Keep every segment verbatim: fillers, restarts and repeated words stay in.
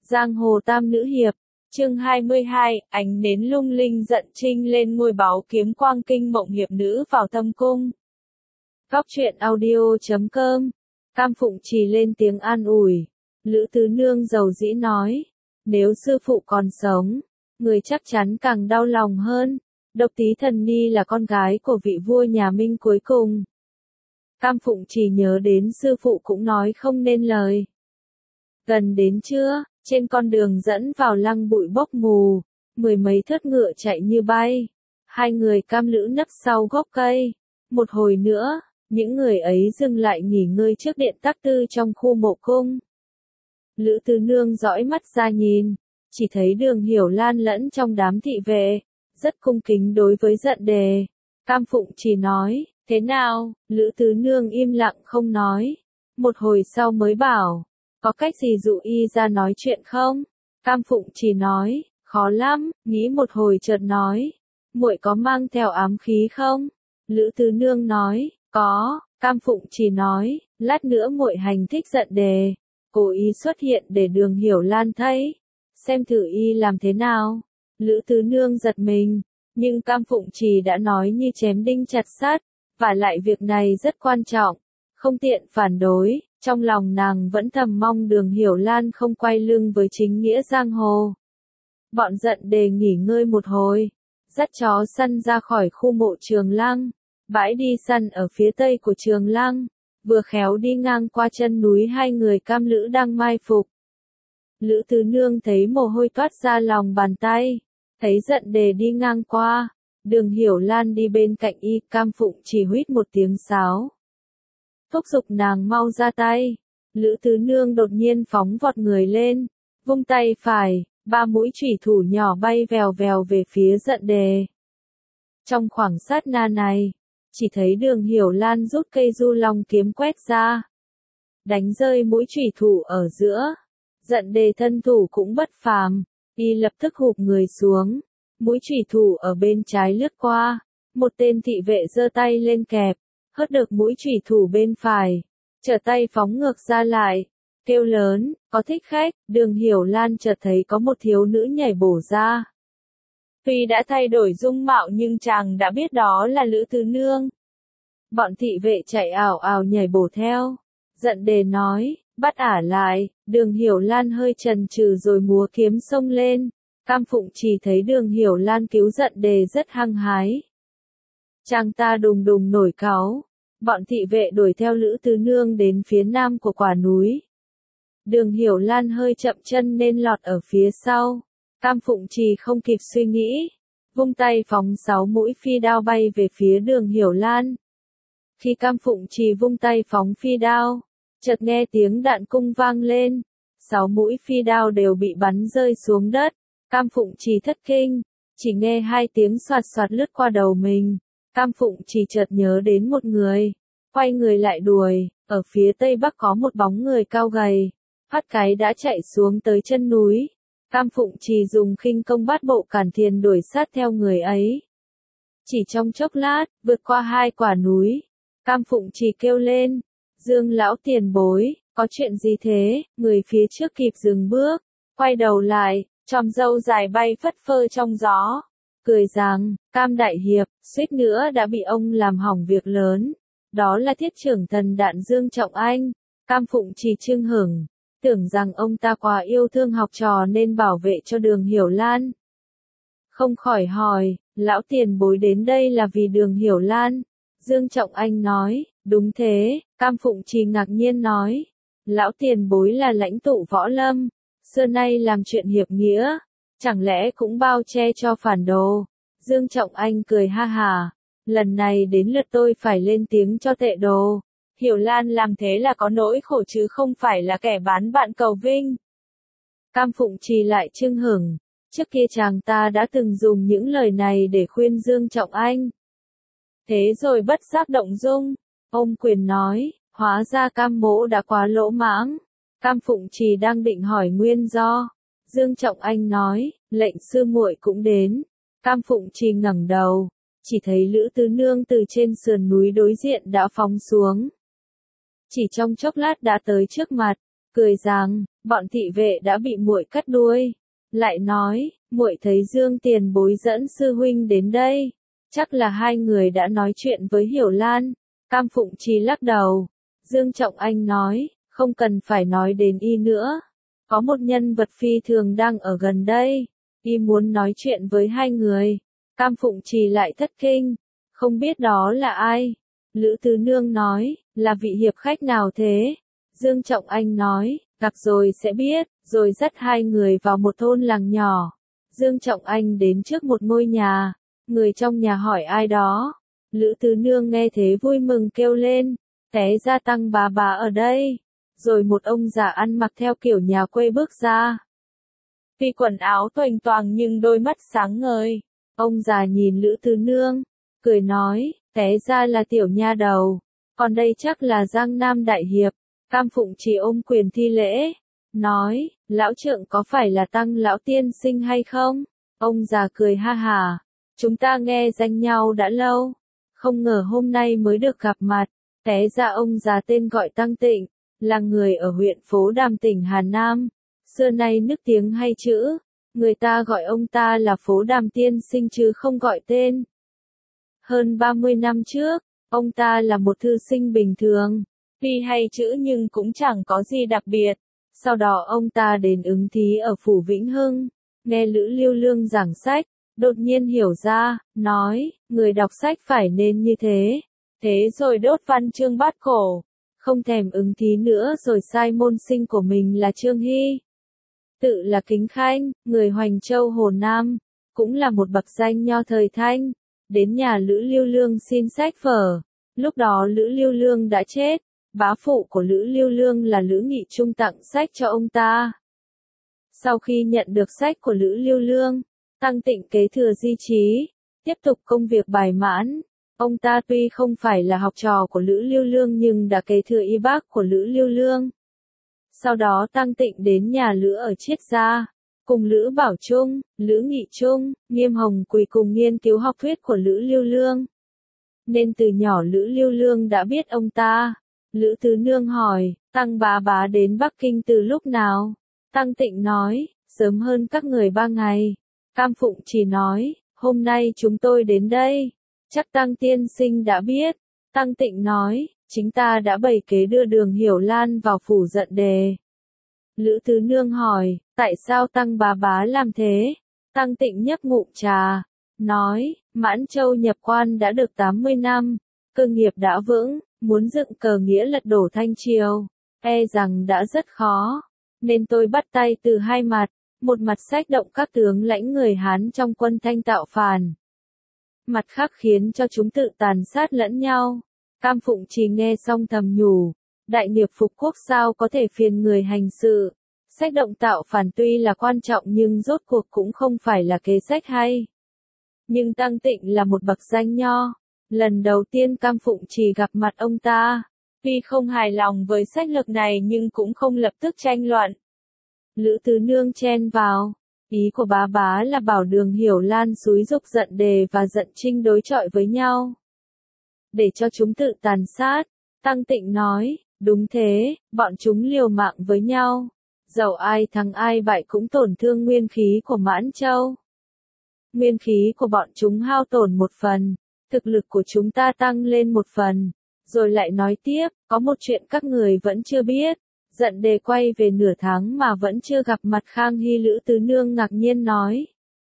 Giang hồ tam nữ hiệp, chương hai mươi hai, ánh nến lung linh dẫn trinh lên ngôi báu kiếm quang kinh mộng hiệp nữ vào thâm cung. Góc truyện audio chấm com, Cam Phụng Trì lên tiếng an ủi. Lữ Tứ Nương dầu dĩ nói, nếu sư phụ còn sống, người chắc chắn càng đau lòng hơn. Độc Tí Thần Ni là con gái của vị vua nhà Minh cuối cùng. Cam Phụng Trì nhớ đến sư phụ cũng nói không nên lời. Gần đến trưa, trên con đường dẫn vào lăng bụi bốc mù, mười mấy thớt ngựa chạy như bay. Hai người cam lữ nấp sau gốc cây. Một hồi nữa, những người ấy dừng lại nghỉ ngơi trước điện tác tư trong khu mộ cung. Lữ Tứ Nương dõi mắt ra nhìn, chỉ thấy Đường Hiểu Lan lẫn trong đám thị vệ, rất cung kính đối với Giận Đề. Cam Phụng Trì nói, thế nào? Lữ Tứ Nương im lặng không nói. Một hồi sau mới bảo, có cách gì dụ y ra nói chuyện không? Cam Phụng Trì nói, khó lắm, nghĩ một hồi chợt nói, muội có mang theo ám khí không? Lữ Tứ Nương nói, có. Cam Phụng Trì nói, lát nữa muội hành thích Giận Đề, cố ý xuất hiện để Đường Hiểu Lan thấy, xem thử y làm thế nào. Lữ Tứ Nương giật mình, nhưng Cam Phụng Trì đã nói như chém đinh chặt sắt, và lại việc này rất quan trọng, không tiện phản đối. Trong lòng nàng vẫn thầm mong Đường Hiểu Lan không quay lưng với chính nghĩa giang hồ. Bọn Giận Đề nghỉ ngơi một hồi, dắt chó săn ra khỏi khu mộ Trường Lăng. Bãi đi săn ở phía tây của Trường Lăng, vừa khéo đi ngang qua chân núi hai người cam lữ đang mai phục. Lữ Tứ Nương thấy mồ hôi toát ra lòng bàn tay, thấy Giận Đề đi ngang qua, Đường Hiểu Lan đi bên cạnh y. Cam Phụng Trì huýt một tiếng sáo, thúc giục nàng mau ra tay. Lữ Tứ Nương đột nhiên phóng vọt người lên, vung tay phải, ba mũi chủy thủ nhỏ bay vèo vèo về phía Giận Đề. Trong khoảng sát na này, chỉ thấy Đường Hiểu Lan rút cây du long kiếm quét ra, đánh rơi mũi chủy thủ ở giữa. Giận Đề thân thủ cũng bất phàm, y lập tức hụp người xuống, mũi chủy thủ ở bên trái lướt qua, một tên thị vệ giơ tay lên kẹp, hất được mũi chủy thủ bên phải, trở tay phóng ngược ra lại, kêu lớn, có thích khách. Đường Hiểu Lan chợt thấy có một thiếu nữ nhảy bổ ra. Tuy đã thay đổi dung mạo nhưng chàng đã biết đó là Lữ Tứ Nương. Bọn thị vệ chạy ảo ảo nhảy bổ theo. Giận Đề nói, bắt ả lại. Đường Hiểu Lan hơi chần chừ rồi múa kiếm xông lên. Cam Phụng Trì thấy Đường Hiểu Lan cứu Giận Đề rất hăng hái. Chàng ta đùng đùng nổi cáu. Bọn thị vệ đuổi theo Lữ Tứ Nương đến phía nam của quả núi. Đường Hiểu Lan hơi chậm chân nên lọt ở phía sau. Cam Phụng Trì không kịp suy nghĩ, vung tay phóng sáu mũi phi đao bay về phía Đường Hiểu Lan. Khi Cam Phụng Trì vung tay phóng phi đao, chợt nghe tiếng đạn cung vang lên, sáu mũi phi đao đều bị bắn rơi xuống đất. Cam Phụng Trì thất kinh, chỉ nghe hai tiếng xoạt xoạt lướt qua đầu mình. Cam Phụng Trì chợt nhớ đến một người, quay người lại đuổi. Ở phía tây bắc có một bóng người cao gầy, phát cái đã chạy xuống tới chân núi. Cam Phụng Trì dùng khinh công bát bộ cản thiền đuổi sát theo người ấy. Chỉ trong chốc lát, vượt qua hai quả núi, Cam Phụng Trì kêu lên, Dương lão tiền bối, có chuyện gì thế? Người phía trước kịp dừng bước, quay đầu lại, chòm râu dài bay phất phơ trong gió, cười rằng, Cam đại hiệp, suýt nữa đã bị ông làm hỏng việc lớn. Đó là Thiết trưởng thần Đạn Dương Trọng Anh. Cam Phụng Trì chưng hửng, tưởng rằng ông ta quá yêu thương học trò nên bảo vệ cho Đường Hiểu Lan. Không khỏi hỏi, lão tiền bối đến đây là vì Đường Hiểu Lan? Dương Trọng Anh nói, đúng thế. Cam Phụng Trì ngạc nhiên nói, lão tiền bối là lãnh tụ võ lâm, xưa nay làm chuyện hiệp nghĩa, chẳng lẽ cũng bao che cho phản đồ? Dương Trọng Anh cười ha hả, lần này đến lượt tôi phải lên tiếng cho tệ đồ. Hiểu Lan làm thế là có nỗi khổ chứ không phải là kẻ bán bạn cầu vinh. Cam Phụng Trì lại chưng hửng, trước kia chàng ta đã từng dùng những lời này để khuyên Dương Trọng Anh. Thế rồi bất giác động dung, ôm quyền nói, hóa ra Cam mỗ đã quá lỗ mãng. Cam Phụng Trì đang định hỏi nguyên do. Dương Trọng Anh nói, lệnh sư muội cũng đến. Cam Phụng Trì ngẩng đầu, chỉ thấy Lữ Tứ Nương từ trên sườn núi đối diện đã phóng xuống. Chỉ trong chốc lát đã tới trước mặt, cười rằng, bọn thị vệ đã bị muội cắt đuôi. Lại nói, muội thấy Dương tiền bối dẫn sư huynh đến đây, chắc là hai người đã nói chuyện với Hiểu Lan. Cam Phụng Trì lắc đầu. Dương Trọng Anh nói, không cần phải nói đến y nữa. Có một nhân vật phi thường đang ở gần đây, y muốn nói chuyện với hai người. Cam Phụng Trì lại thất kinh, không biết đó là ai. Lữ Tứ Nương nói, là vị hiệp khách nào thế? Dương Trọng Anh nói, gặp rồi sẽ biết, rồi dắt hai người vào một thôn làng nhỏ. Dương Trọng Anh đến trước một ngôi nhà, người trong nhà hỏi ai đó. Lữ Tứ Nương nghe thế vui mừng kêu lên, té ra Tăng bà bà ở đây. Rồi một ông già ăn mặc theo kiểu nhà quê bước ra. Tuy quần áo toành toàng nhưng đôi mắt sáng ngời. Ông già nhìn Lữ Tứ Nương, cười nói, té ra là tiểu nha đầu, còn đây chắc là Giang Nam Đại Hiệp. Cam Phụng Trì ôm quyền thi lễ, nói, lão trượng có phải là Tăng lão tiên sinh hay không? Ông già cười ha hả, chúng ta nghe danh nhau đã lâu, không ngờ hôm nay mới được gặp mặt. Té ra ông già tên gọi Tăng Tịnh, là người ở huyện Phố Đàm tỉnh Hà Nam, xưa nay nức tiếng hay chữ, người ta gọi ông ta là Phố Đàm tiên sinh chứ không gọi tên. Hơn ba mươi năm trước, ông ta là một thư sinh bình thường, tuy hay chữ nhưng cũng chẳng có gì đặc biệt. Sau đó ông ta đến ứng thí ở Phủ Vĩnh Hưng, nghe Lữ Lưu Lương giảng sách, đột nhiên hiểu ra, nói, người đọc sách phải nên như thế. Thế rồi đốt văn chương bát cổ, không thèm ứng thí nữa rồi sai môn sinh của mình là Trương Hy. Tự là Kính Khanh, người Hoành Châu Hồ Nam, cũng là một bậc danh nho thời Thanh, đến nhà Lữ Lưu Lương xin sách vở. Lúc đó Lữ Lưu Lương đã chết, bá phụ của Lữ Lưu Lương là Lữ Nghị Trung tặng sách cho ông ta. Sau khi nhận được sách của Lữ Lưu Lương, Tăng Tịnh kế thừa di trí, tiếp tục công việc bài mãn. Ông ta tuy không phải là học trò của Lữ Lưu Lương nhưng đã kế thừa y bác của Lữ Lưu Lương. Sau đó Tăng Tịnh đến nhà Lữ ở Chiết Gia, cùng Lữ Bảo Trung, Lữ Nghị Trung, Nghiêm Hồng Quỳ cùng nghiên cứu học thuyết của Lữ Lưu Lương. Nên từ nhỏ Lữ Lưu Lương đã biết ông ta. Lữ Tứ Nương hỏi, Tăng bá bá đến Bắc Kinh từ lúc nào? Tăng Tịnh nói, sớm hơn các người ba ngày. Cam Phụng Trì nói, hôm nay chúng tôi đến đây, chắc Tăng tiên sinh đã biết. Tăng Tịnh nói, chính ta đã bày kế đưa Đường Hiểu Lan vào phủ Giận Đề. Lữ Tứ Nương hỏi, tại sao Tăng bá bá làm thế? Tăng Tịnh nhấp ngụm trà, nói, Mãn Châu nhập quan đã được tám mươi năm, cơ nghiệp đã vững, muốn dựng cờ nghĩa lật đổ Thanh Triều, e rằng đã rất khó, nên tôi bắt tay từ hai mặt, một mặt sách động các tướng lãnh người Hán trong quân Thanh tạo phản, mặt khác khiến cho chúng tự tàn sát lẫn nhau. Cam Phụng Trì nghe xong thầm nhủ, đại nghiệp phục quốc sao có thể phiền người hành sự. Sách động tạo phản tuy là quan trọng nhưng rốt cuộc cũng không phải là kế sách hay. Nhưng Tăng Tịnh là một bậc danh nho. Lần đầu tiên Cam Phụng Trì gặp mặt ông ta, tuy không hài lòng với sách lược này nhưng cũng không lập tức tranh luận. Lữ Tứ Nương chen vào, ý của bá bá là bảo Đường Hiểu Lan xúi dục Giận Đề và Giận Trinh đối chọi với nhau, để cho chúng tự tàn sát. Tăng Tịnh nói, đúng thế, bọn chúng liều mạng với nhau, dẫu ai thắng ai bại cũng tổn thương nguyên khí của Mãn Châu. Nguyên khí của bọn chúng hao tổn một phần, thực lực của chúng ta tăng lên một phần. Rồi lại nói tiếp, có một chuyện các người vẫn chưa biết. Giận Đề quay về nửa tháng mà vẫn chưa gặp mặt Khang Hy. Lữ Tứ Nương ngạc nhiên nói,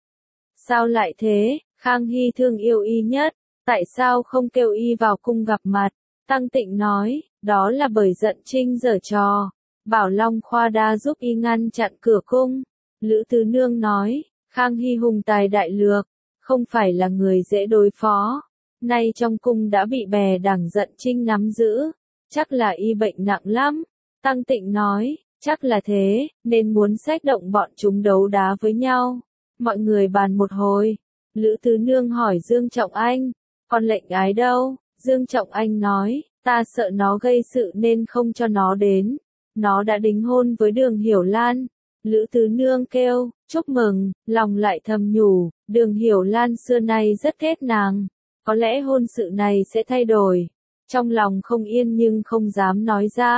sao lại thế? Khang Hy thương yêu y nhất, tại sao không kêu y vào cung gặp mặt? Tăng Tịnh nói, đó là bởi Giận Trinh giở trò, bảo Long Khoa Đa giúp y ngăn chặn cửa cung. Lữ Tứ Nương nói, Khang Hy hùng tài đại lược, không phải là người dễ đối phó. Nay trong cung đã bị bè đảng Giận Trinh nắm giữ, chắc là y bệnh nặng lắm. Tăng Tịnh nói, chắc là thế, nên muốn xách động bọn chúng đấu đá với nhau. Mọi người bàn một hồi. Lữ Tứ Nương hỏi Dương Trọng Anh, còn lệnh ái đâu? Dương Trọng Anh nói, ta sợ nó gây sự nên không cho nó đến. Nó đã đính hôn với Đường Hiểu Lan. Lữ Tứ Nương kêu, chúc mừng, lòng lại thầm nhủ, Đường Hiểu Lan xưa nay rất ghét nàng. Có lẽ hôn sự này sẽ thay đổi. Trong lòng không yên nhưng không dám nói ra.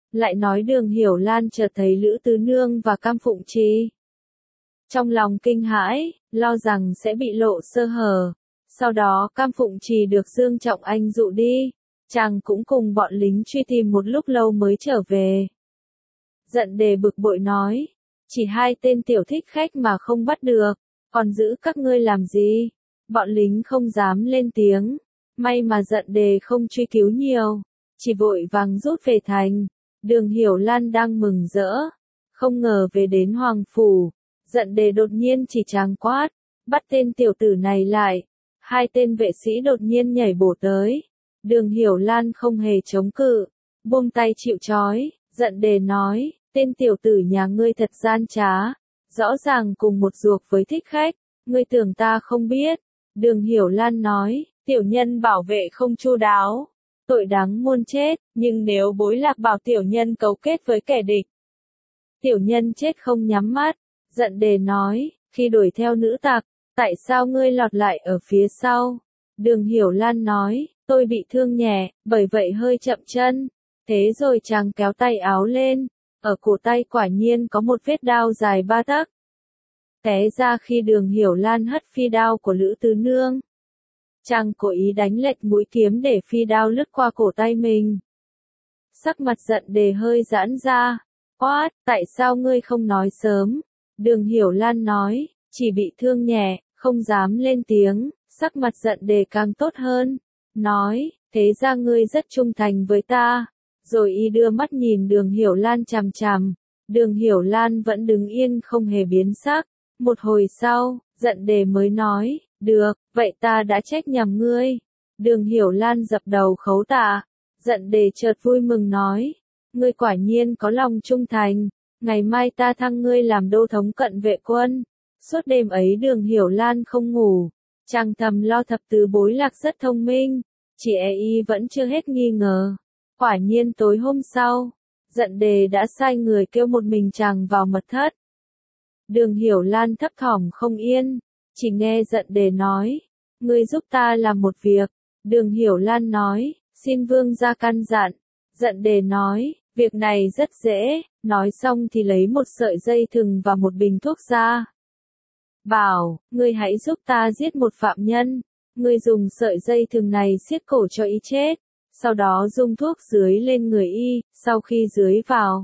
lại nói Đường Hiểu Lan chợt thấy Lữ Tứ Nương và Cam Phụng Trì. Trong lòng kinh hãi, lo rằng sẽ bị lộ sơ hở. Sau đó Cam Phụng Trì được Dương Trọng Anh dụ đi, chàng cũng cùng bọn lính truy tìm một lúc lâu mới trở về. Giận Đề bực bội nói, chỉ hai tên tiểu thích khách mà không bắt được, còn giữ các ngươi làm gì? Bọn lính không dám lên tiếng, may mà Giận Đề không truy cứu nhiều, chỉ vội vàng rút về thành. Đường Hiểu Lan đang mừng rỡ, không ngờ về đến Hoàng Phủ, Giận Đề đột nhiên chỉ tràng quát, bắt tên tiểu tử này lại. Hai tên vệ sĩ đột nhiên nhảy bổ tới, Đường Hiểu Lan không hề chống cự, buông tay chịu trói. Giận Đề nói, tên tiểu tử nhà ngươi thật gian trá, rõ ràng cùng một ruột với thích khách, ngươi tưởng ta không biết. Đường Hiểu Lan nói, tiểu nhân bảo vệ không chu đáo, tội đáng muôn chết, nhưng nếu Bối Lạc bảo tiểu nhân cấu kết với kẻ địch, tiểu nhân chết không nhắm mắt. Giận Đề nói, khi đuổi theo nữ tặc, tại sao ngươi lọt lại ở phía sau? Đường Hiểu Lan nói, tôi bị thương nhẹ, bởi vậy hơi chậm chân. Thế rồi chàng kéo tay áo lên, ở cổ tay quả nhiên có một vết đao dài ba tấc. Té ra khi Đường Hiểu Lan hất phi đao của Lữ Tứ Nương, chàng cố ý đánh lệch mũi kiếm để phi đao lướt qua cổ tay mình. Sắc mặt Giận Đề hơi giãn ra, quát, tại sao ngươi không nói sớm? Đường Hiểu Lan nói, chỉ bị thương nhẹ, không dám lên tiếng. Sắc mặt Giận Đề càng tốt hơn, nói, thế ra ngươi rất trung thành với ta. Rồi y đưa mắt nhìn Đường Hiểu Lan chằm chằm, Đường Hiểu Lan vẫn đứng yên không hề biến sắc. Một hồi sau, Giận Đề mới nói, được, vậy ta đã trách nhầm ngươi. Đường Hiểu Lan dập đầu khấu tạ. Giận Đề chợt vui mừng nói, ngươi quả nhiên có lòng trung thành, ngày mai ta thăng ngươi làm đô thống cận vệ quân. Suốt đêm ấy Đường Hiểu Lan không ngủ, chàng thầm lo thập tứ Bối Lạc rất thông minh, chỉ e y vẫn chưa hết nghi ngờ. Quả nhiên tối hôm sau, Giận Đề đã sai người kêu một mình chàng vào mật thất. Đường Hiểu Lan thấp thỏm không yên, chỉ nghe Giận Đề nói, ngươi giúp ta làm một việc. Đường Hiểu Lan nói, xin vương gia căn dặn. Giận Đề nói, việc này rất dễ. Nói xong thì lấy một sợi dây thừng và một bình thuốc ra. Bảo, ngươi hãy giúp ta giết một phạm nhân. Ngươi dùng sợi dây thừng này siết cổ cho y chết. Sau đó dùng thuốc dưới lên người y, sau khi dưới vào,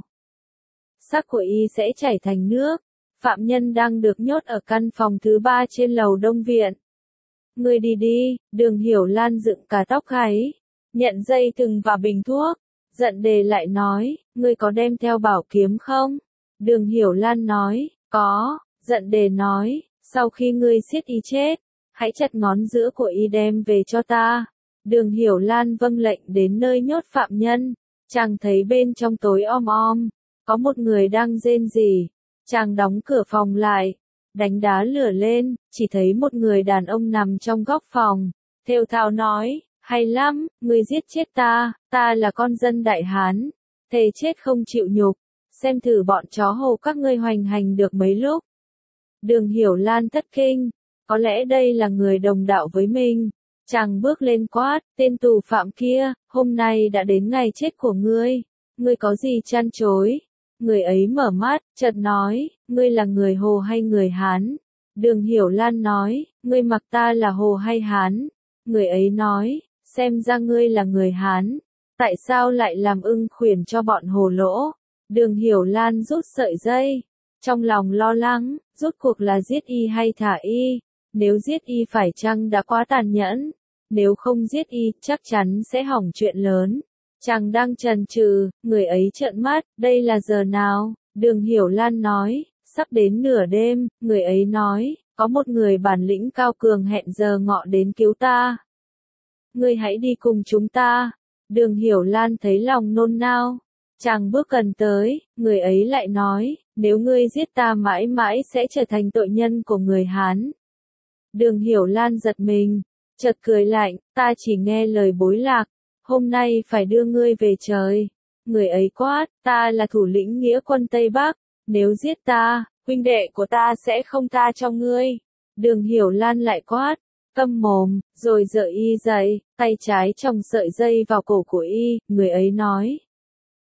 xác của y sẽ chảy thành nước. Phạm nhân đang được nhốt ở căn phòng thứ ba trên lầu Đông Viện. Ngươi đi đi. Đường Hiểu Lan dựng cả tóc gáy, nhận dây thừng và bình thuốc. Giận Đề lại nói, ngươi có đem theo bảo kiếm không? Đường Hiểu Lan nói, có. Giận Đề nói, sau khi ngươi siết y chết, hãy chặt ngón giữa của y đem về cho ta. Đường Hiểu Lan vâng lệnh đến nơi nhốt phạm nhân. Chàng thấy bên trong tối om om, có một người đang rên rỉ. Chàng đóng cửa phòng lại, đánh đá lửa lên, chỉ thấy một người đàn ông nằm trong góc phòng. Thều thào nói, hay lắm, ngươi giết chết ta, ta là con dân Đại Hán, thề chết không chịu nhục, xem thử bọn chó hầu các ngươi hoành hành được mấy lúc. Đường Hiểu Lan thất kinh, có lẽ đây là người đồng đạo với mình. Chàng bước lên quát, tên tù phạm kia, hôm nay đã đến ngày chết của ngươi, ngươi có gì chăn chối? Người ấy mở mắt, chợt nói, ngươi là người Hồ hay người Hán? Đường Hiểu Lan nói, ngươi mặc ta là Hồ hay Hán? Người ấy nói, xem ra ngươi là người Hán, tại sao lại làm ưng khuyển cho bọn Hồ lỗ? Đường Hiểu Lan rút sợi dây, trong lòng lo lắng, rốt cuộc là giết y hay thả y? Nếu giết y phải chăng đã quá tàn nhẫn? Nếu không giết y, chắc chắn sẽ hỏng chuyện lớn. Chàng đang chần chừ, người ấy trợn mắt, đây là giờ nào? Đường Hiểu Lan nói, sắp đến nửa đêm. Người ấy nói, có một người bản lĩnh cao cường hẹn giờ ngọ đến cứu ta. Ngươi hãy đi cùng chúng ta. Đường Hiểu Lan thấy lòng nôn nao. Chàng bước gần tới, người ấy lại nói, nếu ngươi giết ta mãi mãi sẽ trở thành tội nhân của người Hán. Đường Hiểu Lan giật mình, chợt cười lạnh, ta chỉ nghe lời Bối Lạc, hôm nay phải đưa ngươi về trời. Người ấy quát, ta là thủ lĩnh nghĩa quân Tây Bắc, nếu giết ta, huynh đệ của ta sẽ không tha cho ngươi. Đường Hiểu Lan lại quát, câm mồm, rồi giở y dậy, tay trái tròng sợi dây vào cổ của y. Người ấy nói,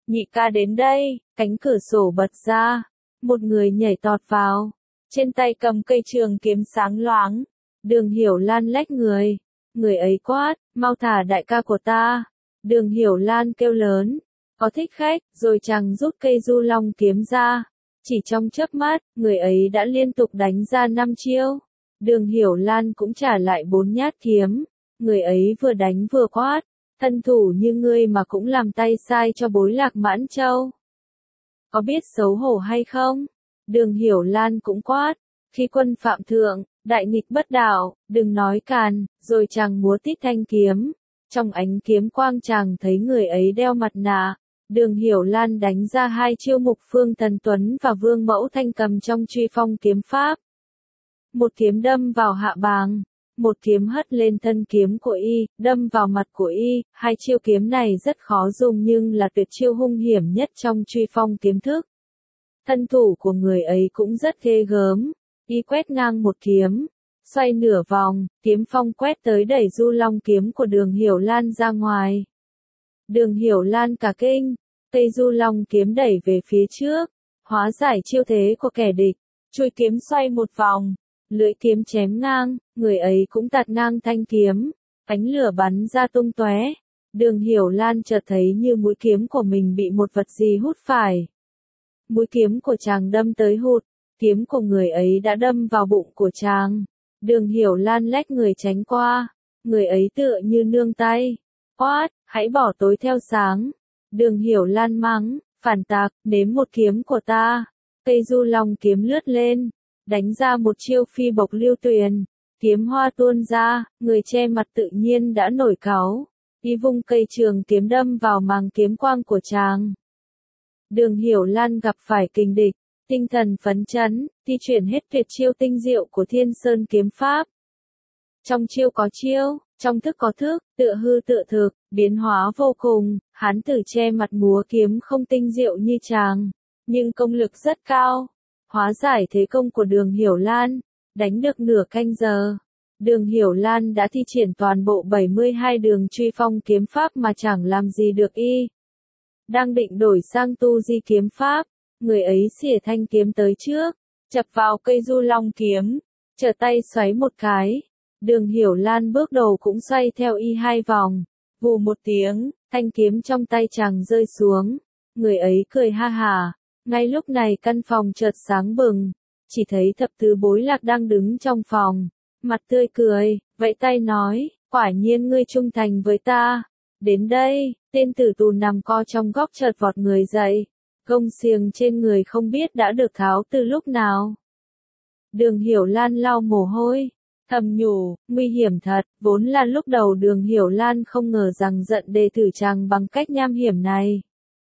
nhị ca đến đây, cánh cửa sổ bật ra, một người nhảy tọt vào, trên tay cầm cây trường kiếm sáng loáng, Đường Hiểu Lan lách người, người ấy quát, mau thả đại ca của ta, Đường Hiểu Lan kêu lớn, có thích khách, rồi chàng rút cây du long kiếm ra, chỉ trong chớp mắt, người ấy đã liên tục đánh ra năm chiêu, Đường Hiểu Lan cũng trả lại bốn nhát kiếm, người ấy vừa đánh vừa quát, thân thủ như ngươi mà cũng làm tay sai cho bối Lạc Mãn Châu. Có biết xấu hổ hay không? Đường Hiểu Lan cũng quát, khi quân phạm thượng, đại nghịch bất đạo, đừng nói càn, rồi chàng múa tít thanh kiếm. Trong ánh kiếm quang chàng thấy người ấy đeo mặt nạ, Đường Hiểu Lan đánh ra hai chiêu Mục Phương Thần Tuấn và Vương Mẫu Thanh cầm trong Truy Phong kiếm pháp. Một kiếm đâm vào hạ bàng, một kiếm hất lên thân kiếm của y, đâm vào mặt của y, hai chiêu kiếm này rất khó dùng nhưng là tuyệt chiêu hung hiểm nhất trong Truy Phong kiếm thức. Thân thủ của người ấy cũng rất ghê gớm, y quét ngang một kiếm, xoay nửa vòng, kiếm phong quét tới đẩy du long kiếm của Đường Hiểu Lan ra ngoài. Đường Hiểu Lan cả kinh, cây du long kiếm đẩy về phía trước, hóa giải chiêu thế của kẻ địch, chuôi kiếm xoay một vòng, lưỡi kiếm chém ngang, người ấy cũng tạt ngang thanh kiếm, ánh lửa bắn ra tung tóe. Đường Hiểu Lan chợt thấy như mũi kiếm của mình bị một vật gì hút phải. Mũi kiếm của chàng đâm tới hụt, kiếm của người ấy đã đâm vào bụng của chàng. Đường Hiểu Lan lách người tránh qua, người ấy tựa như nương tay, quát, hãy bỏ tối theo sáng. Đường Hiểu Lan mắng, phản tạc, nếm một kiếm của ta. Cây du long kiếm lướt lên, đánh ra một chiêu phi bộc lưu tuyền, kiếm hoa tuôn ra, người che mặt tự nhiên đã nổi cáu, y vung cây trường kiếm đâm vào màng kiếm quang của chàng. Đường Hiểu Lan gặp phải kình địch, tinh thần phấn chấn, thi chuyển hết tuyệt chiêu tinh diệu của Thiên Sơn kiếm pháp. Trong chiêu có chiêu, trong thức có thức, tựa hư tựa thực, biến hóa vô cùng, hán tử che mặt múa kiếm không tinh diệu như chàng, nhưng công lực rất cao. Hóa giải thế công của Đường Hiểu Lan, đánh được nửa canh giờ. Đường Hiểu Lan đã thi triển toàn bộ bảy mươi hai đường Truy Phong kiếm pháp mà chẳng làm gì được y. Đang định đổi sang tu di kiếm pháp, người ấy xỉa thanh kiếm tới trước, chập vào cây du long kiếm, trở tay xoáy một cái. Đường Hiểu Lan bước đầu cũng xoay theo y hai vòng, vù một tiếng, thanh kiếm trong tay chàng rơi xuống, người ấy cười ha hả. Ngay lúc này căn phòng chợt sáng bừng, chỉ thấy thập tứ bối Lạc đang đứng trong phòng, mặt tươi cười, vẫy tay nói, quả nhiên ngươi trung thành với ta. Đến đây, tên tử tù nằm co trong góc chợt vọt người dậy, gông xiềng trên người không biết đã được tháo từ lúc nào. Đường Hiểu Lan lau mồ hôi, thầm nhủ, nguy hiểm thật, vốn là lúc đầu Đường Hiểu Lan không ngờ rằng giận đề tử chàng bằng cách nham hiểm này.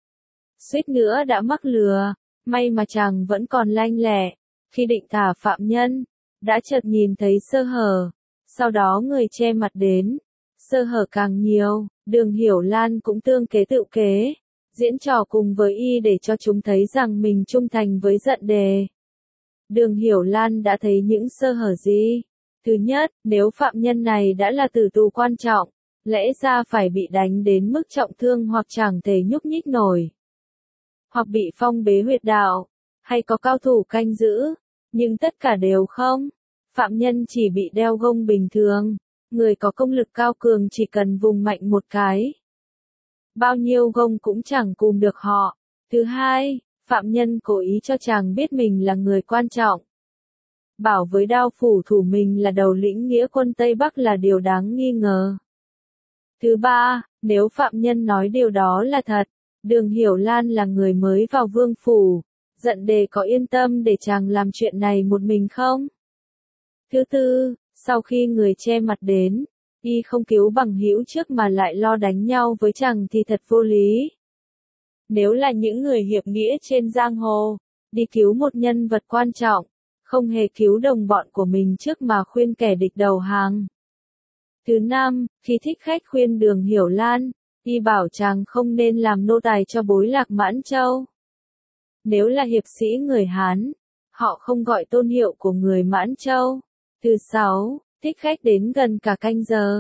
Suýt nữa đã mắc lừa, may mà chàng vẫn còn lanh lẹ, khi định thả phạm nhân, đã chợt nhìn thấy sơ hở, sau đó người che mặt đến, sơ hở càng nhiều, Đường Hiểu Lan cũng tương kế tự kế, diễn trò cùng với y để cho chúng thấy rằng mình trung thành với giận đề. Đường Hiểu Lan đã thấy những sơ hở gì? Thứ nhất, nếu phạm nhân này đã là tử tù quan trọng, lẽ ra phải bị đánh đến mức trọng thương hoặc chẳng thể nhúc nhích nổi, hoặc bị phong bế huyệt đạo, hay có cao thủ canh giữ, nhưng tất cả đều không. Phạm nhân chỉ bị đeo gông bình thường, người có công lực cao cường chỉ cần vùng mạnh một cái, bao nhiêu gông cũng chẳng cùm được họ. Thứ hai, phạm nhân cố ý cho chàng biết mình là người quan trọng, bảo với đao phủ thủ mình là đầu lĩnh nghĩa quân Tây Bắc là điều đáng nghi ngờ. Thứ ba, nếu phạm nhân nói điều đó là thật, Đường Hiểu Lan là người mới vào vương phủ, giận đề có yên tâm để chàng làm chuyện này một mình không? Thứ tư, sau khi người che mặt đến, y không cứu bằng hữu trước mà lại lo đánh nhau với chàng thì thật vô lý. Nếu là những người hiệp nghĩa trên giang hồ, đi cứu một nhân vật quan trọng, không hề cứu đồng bọn của mình trước mà khuyên kẻ địch đầu hàng. Thứ năm, khi thích khách khuyên Đường Hiểu Lan, y bảo chàng không nên làm nô tài cho bối Lạc Mãn Châu. Nếu là hiệp sĩ người Hán, họ không gọi tôn hiệu của người Mãn Châu. Thứ sáu, thích khách đến gần cả canh giờ,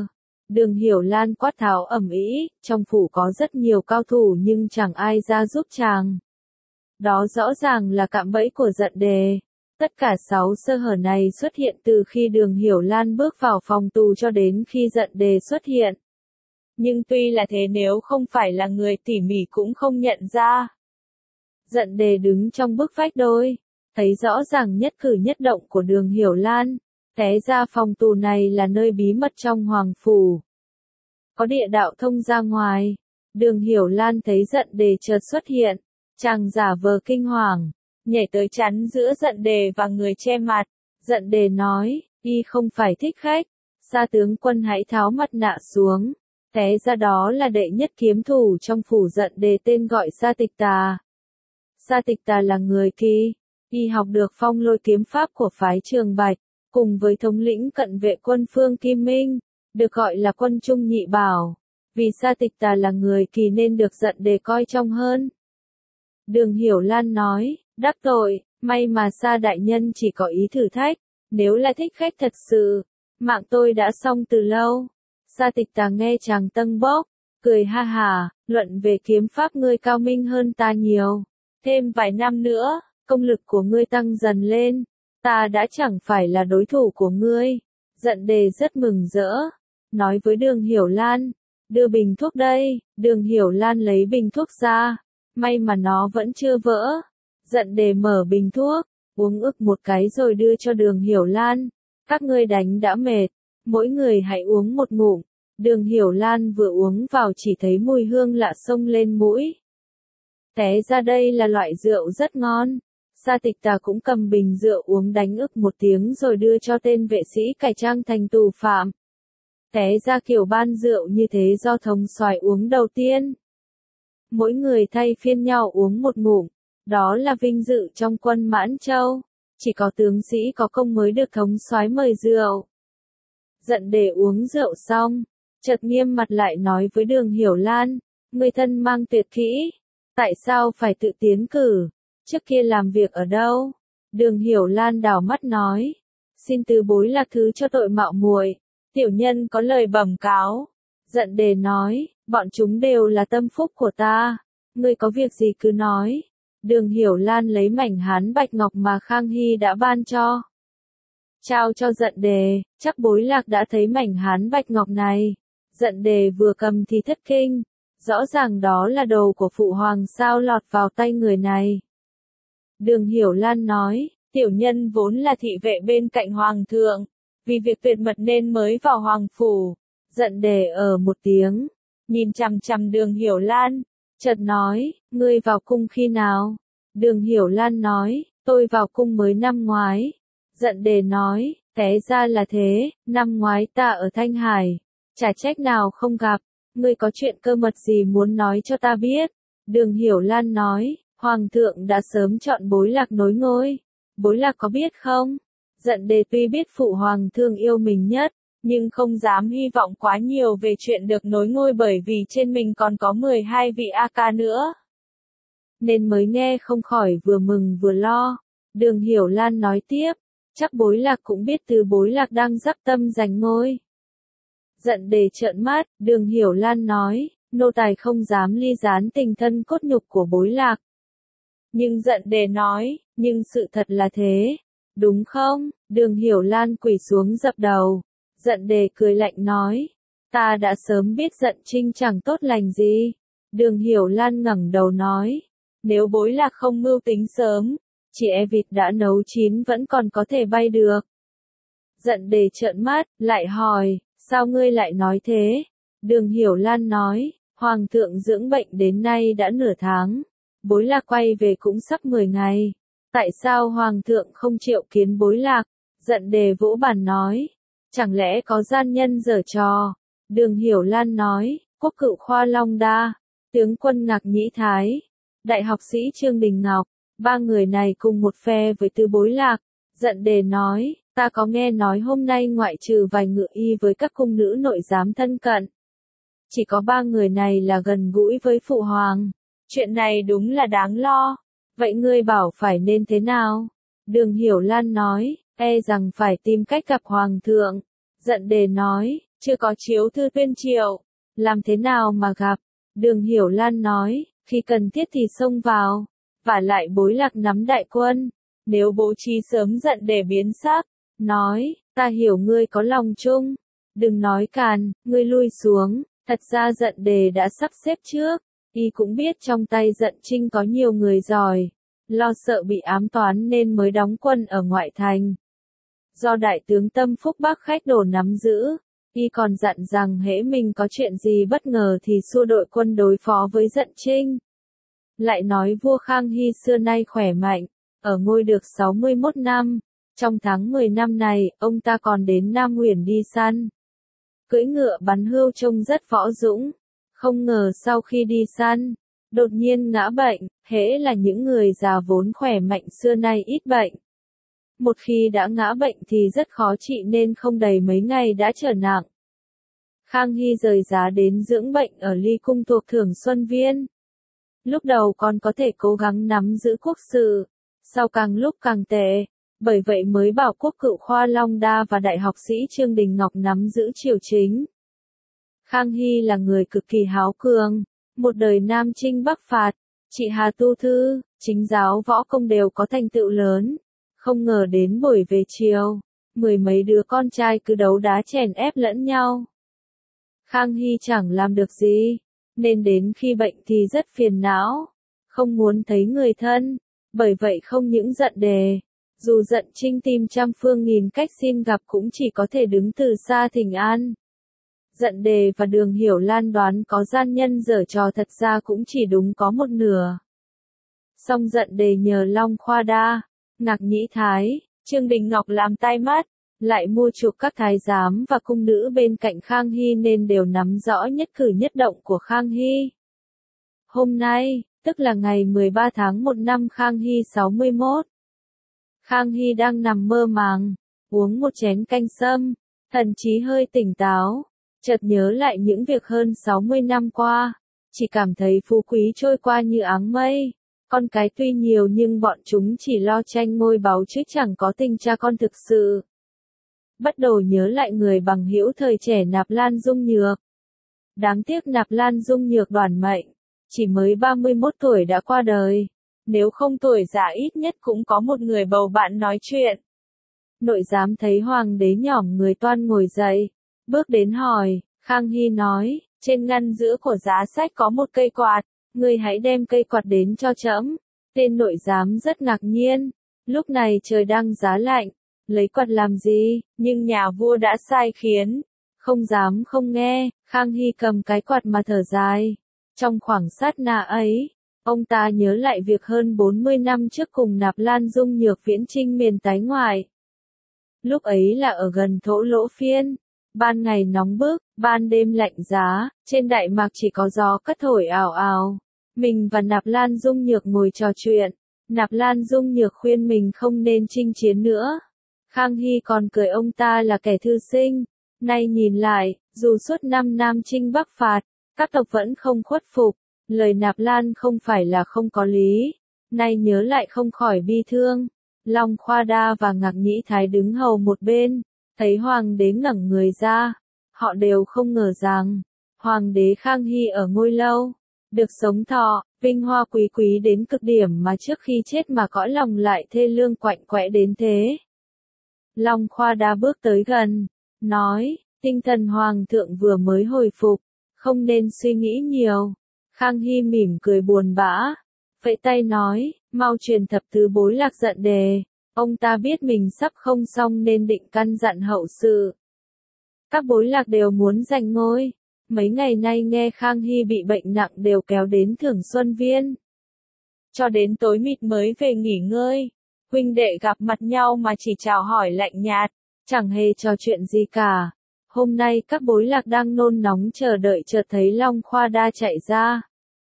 Đường Hiểu Lan quát tháo ầm ĩ, trong phủ có rất nhiều cao thủ nhưng chẳng ai ra giúp chàng. Đó rõ ràng là cạm bẫy của Giận Đề. Tất cả sáu sơ hở này xuất hiện từ khi Đường Hiểu Lan bước vào phòng tù cho đến khi Giận Đề xuất hiện. Nhưng tuy là thế, nếu không phải là người tỉ mỉ cũng không nhận ra. Giận Đề đứng trong bức vách đôi, thấy rõ ràng nhất cử nhất động của Đường Hiểu Lan. Té ra phòng tù này là nơi bí mật trong hoàng phủ. Có địa đạo thông ra ngoài. Đường Hiểu Lan thấy Giận Đề chợt xuất hiện. Chàng giả vờ kinh hoàng, nhảy tới chắn giữa Giận Đề và người che mặt. Giận Đề nói, y không phải thích khách. Sa tướng quân hãy tháo mặt nạ xuống. Té ra đó là đệ nhất kiếm thủ trong phủ Giận Đề tên gọi Sa Tịch Tà. Sa Tịch Tà là người Kỳ. Y học được phong lôi kiếm pháp của phái Trường Bạch, cùng với thống lĩnh cận vệ quân Phương Kim Minh, được gọi là quân trung nhị bảo. Vì Sa Tịch Tà là người Kỳ nên được Giận Đề coi trọng hơn. Đường Hiểu Lan nói, đắc tội, may mà Sa đại nhân chỉ có ý thử thách, nếu là thích khách thật sự, mạng tôi đã xong từ lâu. Sa Tịch Tà nghe chàng tâng bốc, cười ha hà, luận về kiếm pháp ngươi cao minh hơn ta nhiều. Thêm vài năm nữa, công lực của ngươi tăng dần lên, ta đã chẳng phải là đối thủ của ngươi. Giận Đề rất mừng rỡ, nói với Đường Hiểu Lan, đưa bình thuốc đây. Đường Hiểu Lan lấy bình thuốc ra, may mà nó vẫn chưa vỡ. Giận Đề mở bình thuốc, uống ức một cái rồi đưa cho Đường Hiểu Lan. Các ngươi đánh đã mệt, mỗi người hãy uống một ngụm. Đường Hiểu Lan vừa uống vào chỉ thấy mùi hương lạ xông lên mũi. Té ra đây là loại rượu rất ngon. Sa Tịch Tà cũng cầm bình rượu uống đánh ức một tiếng rồi đưa cho tên vệ sĩ cải trang thành tù phạm. Té ra kiểu ban rượu như thế do thống soái uống đầu tiên. Mỗi người thay phiên nhau uống một ngụm, đó là vinh dự trong quân Mãn Châu. Chỉ có tướng sĩ có công mới được thống soái mời rượu. Giận Đề uống rượu xong, chợt nghiêm mặt lại nói với Đường Hiểu Lan, người thân mang tuyệt kỹ, tại sao phải tự tiến cử, trước kia làm việc ở đâu? Đường Hiểu Lan đảo mắt nói, xin từ bối lạc thứ cho tội mạo muội, tiểu nhân có lời bẩm cáo. Giận Đề nói, bọn chúng đều là tâm phúc của ta, ngươi có việc gì cứ nói. Đường Hiểu Lan lấy mảnh hán bạch ngọc mà Khang Hy đã ban cho, trao cho Giận Đề. Chắc bối lạc đã thấy mảnh hán bạch ngọc này. Giận Đề vừa cầm thì thất kinh, rõ ràng đó là đồ của phụ hoàng, sao lọt vào tay người này. Đường Hiểu Lan nói, tiểu nhân vốn là thị vệ bên cạnh hoàng thượng, vì việc tuyệt mật nên mới vào hoàng phủ. Giận Đề ở một tiếng, nhìn chằm chằm Đường Hiểu Lan, chợt nói, ngươi vào cung khi nào? Đường Hiểu Lan nói, tôi vào cung mới năm ngoái. Giận Đề nói, té ra là thế, năm ngoái ta ở Thanh Hải, chả trách nào không gặp, ngươi có chuyện cơ mật gì muốn nói cho ta biết? Đường Hiểu Lan nói, hoàng thượng đã sớm chọn bối lạc nối ngôi, bối lạc có biết không? Giận Đề tuy biết phụ hoàng thương yêu mình nhất, nhưng không dám hy vọng quá nhiều về chuyện được nối ngôi bởi vì trên mình còn có mười hai vị A ca nữa. Nên mới nghe không khỏi vừa mừng vừa lo. Đường Hiểu Lan nói tiếp, chắc bối lạc cũng biết từ bối lạc đang dắp tâm giành ngôi. Giận Đề trợn mắt, Đường Hiểu Lan nói, nô tài không dám ly gián tình thân cốt nhục của bối lạc. Nhưng Giận Đề nói, nhưng sự thật là thế, đúng không? Đường Hiểu Lan quỳ xuống dập đầu. Giận Đề cười lạnh nói, ta đã sớm biết Giận Trinh chẳng tốt lành gì. Đường Hiểu Lan ngẩng đầu nói, nếu bối lạc không mưu tính sớm, chỉ e vịt đã nấu chín vẫn còn có thể bay được. Giận Đề trợn mắt, lại hỏi, sao ngươi lại nói thế? Đường Hiểu Lan nói, hoàng thượng dưỡng bệnh đến nay đã nửa tháng, bối lạc quay về cũng sắp mười ngày. Tại sao hoàng thượng không triệu kiến bối lạc? Giận Đề vỗ bàn nói, chẳng lẽ có gian nhân giở trò? Đường Hiểu Lan nói, quốc cựu Khoa Long Đa, tướng quân Ngạc Nhĩ Thái, đại học sĩ Trương Đình Ngọc, ba người này cùng một phe với Từ Bối Lạc. Giận Đề nói, ta có nghe nói hôm nay ngoại trừ vài ngự y với các cung nữ nội giám thân cận, chỉ có ba người này là gần gũi với phụ hoàng. Chuyện này đúng là đáng lo. Vậy ngươi bảo phải nên thế nào? Đường Hiểu Lan nói, e rằng phải tìm cách gặp hoàng thượng. Giận Đề nói, chưa có chiếu thư tuyên triệu, làm thế nào mà gặp? Đường Hiểu Lan nói, khi cần thiết thì xông vào, vả lại Bối Lạc nắm đại quân, nếu bố trí sớm giận để biến sắc, nói, ta hiểu ngươi có lòng chung, đừng nói càn, ngươi lui xuống, thật ra giận đề đã sắp xếp trước, y cũng biết trong tay giận trinh có nhiều người giỏi, lo sợ bị ám toán nên mới đóng quân ở ngoại thành. Do đại tướng Tâm Phúc Bắc khách đổ nắm giữ, y còn dặn rằng hễ mình có chuyện gì bất ngờ thì xua đội quân đối phó với giận trinh. Lại nói vua Khang Hy xưa nay khỏe mạnh, ở ngôi được sáu mươi mốt năm, trong tháng mười năm này, ông ta còn đến Nam Huyền đi săn. Cưỡi ngựa bắn hươu trông rất võ dũng, không ngờ sau khi đi săn, đột nhiên ngã bệnh, hễ là những người già vốn khỏe mạnh xưa nay ít bệnh. Một khi đã ngã bệnh thì rất khó trị nên không đầy mấy ngày đã trở nặng. Khang Hy rời giá đến dưỡng bệnh ở Ly Cung thuộc Thưởng Xuân Viên. Lúc đầu còn có thể cố gắng nắm giữ quốc sự, sau càng lúc càng tệ, bởi vậy mới bảo quốc cựu Khoa Long Đa và đại học sĩ Trương Đình Ngọc nắm giữ triều chính. Khang Hy là người cực kỳ háo cường, một đời Nam chinh Bắc phạt, trị Hà tu thư, chính giáo võ công đều có thành tựu lớn. Không ngờ đến buổi về chiều, mười mấy đứa con trai cứ đấu đá chèn ép lẫn nhau. Khang Hy chẳng làm được gì, nên đến khi bệnh thì rất phiền não, không muốn thấy người thân, bởi vậy không những giận đề, dù giận trinh tìm trăm phương nghìn cách xin gặp cũng chỉ có thể đứng từ xa thỉnh an. Giận đề và Đường Hiểu Lan đoán có gian nhân giở trò thật ra cũng chỉ đúng có một nửa. Song giận đề nhờ Long Khoa Đa, Ngạc Nhĩ Thái, Trương Đình Ngọc làm tai mắt, lại mua chuộc các thái giám và cung nữ bên cạnh Khang Hy nên đều nắm rõ nhất cử nhất động của Khang Hy. Hôm nay, tức là ngày mười ba tháng một năm Khang Hy sáu mươi mốt. Khang Hy đang nằm mơ màng, uống một chén canh sâm, thần trí hơi tỉnh táo, chợt nhớ lại những việc hơn sáu mươi năm qua, chỉ cảm thấy phú quý trôi qua như áng mây. Con cái tuy nhiều nhưng bọn chúng chỉ lo tranh ngôi báu chứ chẳng có tình cha con thực sự. Bắt đầu nhớ lại người bằng hữu thời trẻ Nạp Lan Dung Nhược. Đáng tiếc Nạp Lan Dung Nhược đoản mệnh, chỉ mới ba mươi mốt tuổi đã qua đời. Nếu không tuổi già ít nhất cũng có một người bầu bạn nói chuyện. Nội giám thấy hoàng đế nhỏm người toan ngồi dậy, bước đến hỏi, Khang Hy nói, trên ngăn giữa của giá sách có một cây quạt. Ngươi hãy đem cây quạt đến cho trẫm. Tên nội giám rất ngạc nhiên. Lúc này trời đang giá lạnh, lấy quạt làm gì, nhưng nhà vua đã sai khiến. Không dám không nghe, Khang Hy cầm cái quạt mà thở dài. Trong khoảng sát na ấy, ông ta nhớ lại việc hơn bốn mươi năm trước cùng Nạp Lan Dung Nhược viễn chinh miền tái ngoại. Lúc ấy là ở gần Thổ Lỗ Phiên. Ban ngày nóng bức, ban đêm lạnh giá, trên Đại Mạc chỉ có gió cất thổi ào ào. Mình và Nạp Lan Dung Nhược ngồi trò chuyện, Nạp Lan Dung Nhược khuyên mình không nên chinh chiến nữa. Khang Hy còn cười ông ta là kẻ thư sinh, nay nhìn lại, dù suốt năm Nam chinh Bắc phạt, các tộc vẫn không khuất phục, lời Nạp Lan không phải là không có lý, nay nhớ lại không khỏi bi thương. Long Khoa Đa và Ngạc Nhĩ Thái đứng hầu một bên, thấy hoàng đế ngẩng người ra, họ đều không ngờ rằng, hoàng đế Khang Hy ở ngôi lâu, được sống thọ, vinh hoa quý quý đến cực điểm mà trước khi chết mà cõi lòng lại thê lương quạnh quẽ đến thế. Long Khoa Đa bước tới gần, nói, tinh thần hoàng thượng vừa mới hồi phục, không nên suy nghĩ nhiều. Khang Hy mỉm cười buồn bã, vẫy tay nói, mau truyền thập tứ Bối Lạc giận đề, ông ta biết mình sắp không xong nên định căn dặn hậu sự. Các Bối Lạc đều muốn giành ngôi. Mấy ngày nay nghe Khang Hy bị bệnh nặng đều kéo đến Thưởng Xuân Viên. Cho đến tối mịt mới về nghỉ ngơi, huynh đệ gặp mặt nhau mà chỉ chào hỏi lạnh nhạt, chẳng hề trò chuyện gì cả. Hôm nay các Bối Lạc đang nôn nóng chờ đợi chợt thấy Long Khoa Đa chạy ra.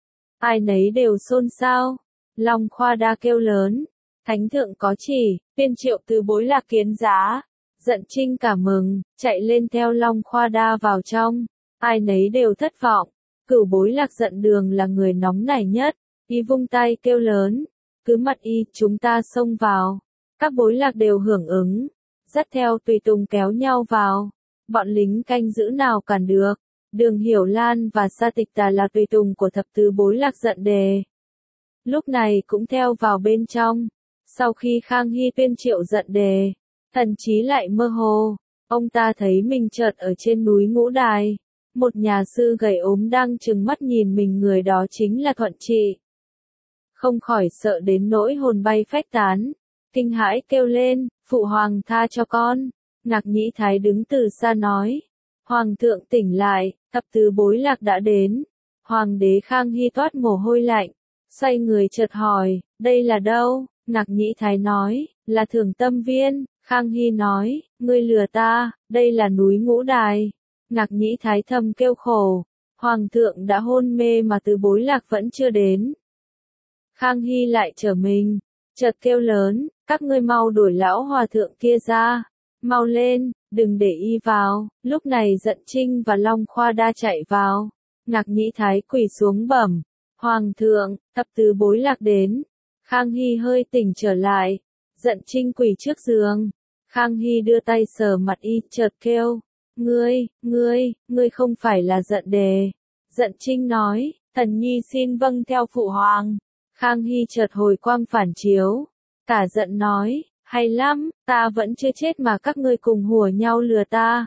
Ai nấy đều xôn xao. Long Khoa Đa kêu lớn, Thánh thượng có chỉ, tiên triệu từ Bối Lạc kiến giá. Giận trinh cả mừng, chạy lên theo Long Khoa Đa vào trong. Ai nấy đều thất vọng, cửu Bối Lạc giận đường là người nóng nảy nhất, y vung tay kêu lớn, cứ mặt y, chúng ta xông vào. Các Bối Lạc đều hưởng ứng, dắt theo tùy tùng kéo nhau vào. bọn lính canh giữ nào cản được. Đường Hiểu Lan và Sa Tịch Tà là tùy tùng của thập tứ bối lạc Giận Đề. Lúc này cũng theo vào bên trong. Sau khi Khang Hy tuyên triệu Giận Đề, thần trí lại mơ hồ. Ông ta thấy mình chợt ở trên núi Ngũ Đài. Một nhà sư gầy ốm đang trừng mắt nhìn mình, người đó chính là Thuận Trị. Không khỏi sợ đến nỗi hồn bay phách tán. Kinh hãi kêu lên, phụ hoàng tha cho con. Ngạc Nhĩ Thái đứng từ xa nói. Hoàng thượng tỉnh lại, thập tứ bối lạc đã đến. Hoàng đế Khang Hy toát mồ hôi lạnh. Xoay người chợt hỏi, đây là đâu? Ngạc Nhĩ Thái nói, là Thường Tâm Viên. Khang Hy nói, ngươi lừa ta, đây là núi Ngũ Đài. Ngạc Nhĩ Thái thầm kêu khổ. Hoàng thượng đã hôn mê mà tứ bối lạc vẫn chưa đến. Khang Hy lại trở mình, chợt kêu lớn, các ngươi mau đuổi lão hòa thượng kia ra. Mau lên, đừng để y vào. Lúc này Dận Trinh và Long Khoa Đa chạy vào. Ngạc Nhĩ Thái quỳ xuống bẩm, Hoàng thượng, thập tứ bối lạc đến. Khang Hy hơi tỉnh trở lại. Dận Trinh quỳ trước giường. Khang Hy đưa tay sờ mặt y, chợt kêu, ngươi, ngươi, ngươi không phải là Giận Đề. Dận Trinh nói, thần nhi xin vâng theo phụ hoàng. Khang Hy chợt hồi quang phản chiếu. Cả giận nói, hay lắm, ta vẫn chưa chết mà các ngươi cùng hùa nhau lừa ta.